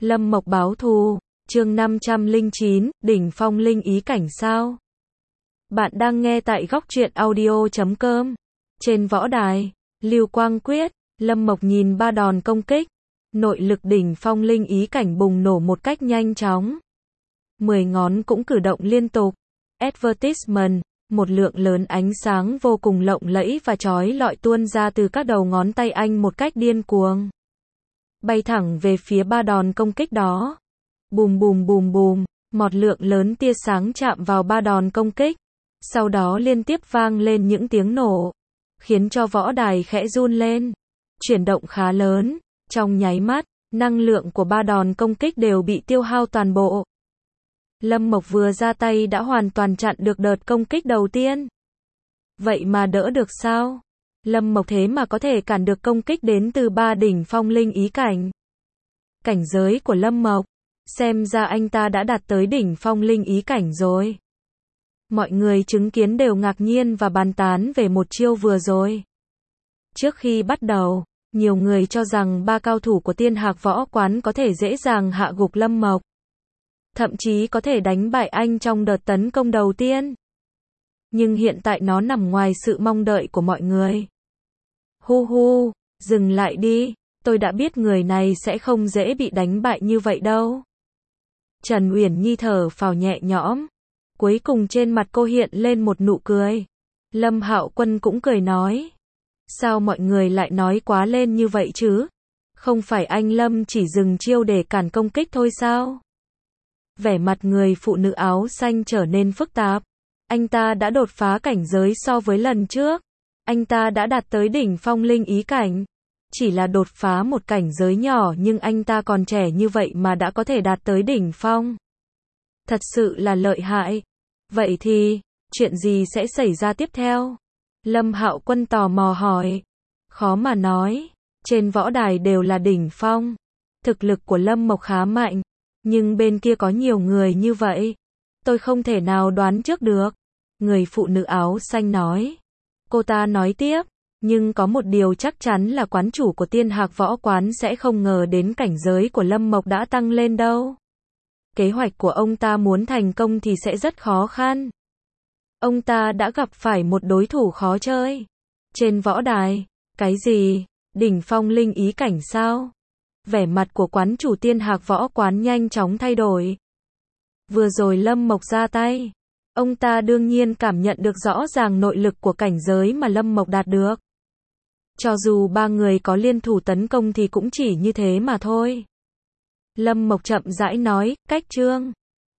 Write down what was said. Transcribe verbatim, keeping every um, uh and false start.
Lâm Mộc báo thù, chương năm trăm lẻ chín, đỉnh phong linh ý cảnh sao? Bạn đang nghe tại góc truyện audio chấm com. Trên võ đài, Lưu Quang Quyết, Lâm Mộc nhìn ba đòn công kích, nội lực đỉnh phong linh ý cảnh bùng nổ một cách nhanh chóng. Mười ngón cũng cử động liên tục. Advertisement, một lượng lớn ánh sáng vô cùng lộng lẫy và chói lọi tuôn ra từ các đầu ngón tay anh một cách điên cuồng. Bay thẳng về phía ba đòn công kích đó. Bùm bùm bùm bùm, một lượng lớn tia sáng chạm vào ba đòn công kích. Sau đó liên tiếp vang lên những tiếng nổ, khiến cho võ đài khẽ run lên. Chuyển động khá lớn, trong nháy mắt, năng lượng của ba đòn công kích đều bị tiêu hao toàn bộ. Lâm Mộc vừa ra tay đã hoàn toàn chặn được đợt công kích đầu tiên. Vậy mà đỡ được sao? Lâm Mộc thế mà có thể cản được công kích đến từ ba đỉnh phong linh ý cảnh. Cảnh giới của Lâm Mộc, xem ra anh ta đã đạt tới đỉnh phong linh ý cảnh rồi. Mọi người chứng kiến đều ngạc nhiên và bàn tán về một chiêu vừa rồi. Trước khi bắt đầu, nhiều người cho rằng ba cao thủ của Tiên Hạc Võ Quán có thể dễ dàng hạ gục Lâm Mộc. Thậm chí có thể đánh bại anh trong đợt tấn công đầu tiên. Nhưng hiện tại nó nằm ngoài sự mong đợi của mọi người. Hu hu, dừng lại đi, tôi đã biết người này sẽ không dễ bị đánh bại như vậy đâu. Trần Uyển Nhi thở phào nhẹ nhõm. Cuối cùng trên mặt cô hiện lên một nụ cười. Lâm Hạo Quân cũng cười nói. Sao mọi người lại nói quá lên như vậy chứ? Không phải anh Lâm chỉ dừng chiêu để cản công kích thôi sao? Vẻ mặt người phụ nữ áo xanh trở nên phức tạp. Anh ta đã đột phá cảnh giới so với lần trước. Anh ta đã đạt tới đỉnh phong linh ý cảnh. Chỉ là đột phá một cảnh giới nhỏ nhưng anh ta còn trẻ như vậy mà đã có thể đạt tới đỉnh phong. Thật sự là lợi hại. Vậy thì, chuyện gì sẽ xảy ra tiếp theo? Lâm Hạo Quân tò mò hỏi. Khó mà nói. Trên võ đài đều là đỉnh phong. Thực lực của Lâm Mộc khá mạnh. Nhưng bên kia có nhiều người như vậy. Tôi không thể nào đoán trước được. Người phụ nữ áo xanh nói. Cô ta nói tiếp. Nhưng có một điều chắc chắn là quán chủ của Tiên Hạc Võ Quán sẽ không ngờ đến cảnh giới của Lâm Mộc đã tăng lên đâu. Kế hoạch của ông ta muốn thành công thì sẽ rất khó khăn. Ông ta đã gặp phải một đối thủ khó chơi. Trên võ đài, cái gì? Đỉnh phong linh ý cảnh sao? Vẻ mặt của quán chủ Tiên Hạc Võ Quán nhanh chóng thay đổi. Vừa rồi Lâm Mộc ra tay, ông ta đương nhiên cảm nhận được rõ ràng nội lực của cảnh giới mà Lâm Mộc đạt được. Cho dù ba người có liên thủ tấn công thì cũng chỉ như thế mà thôi. Lâm Mộc chậm rãi nói, cách chương.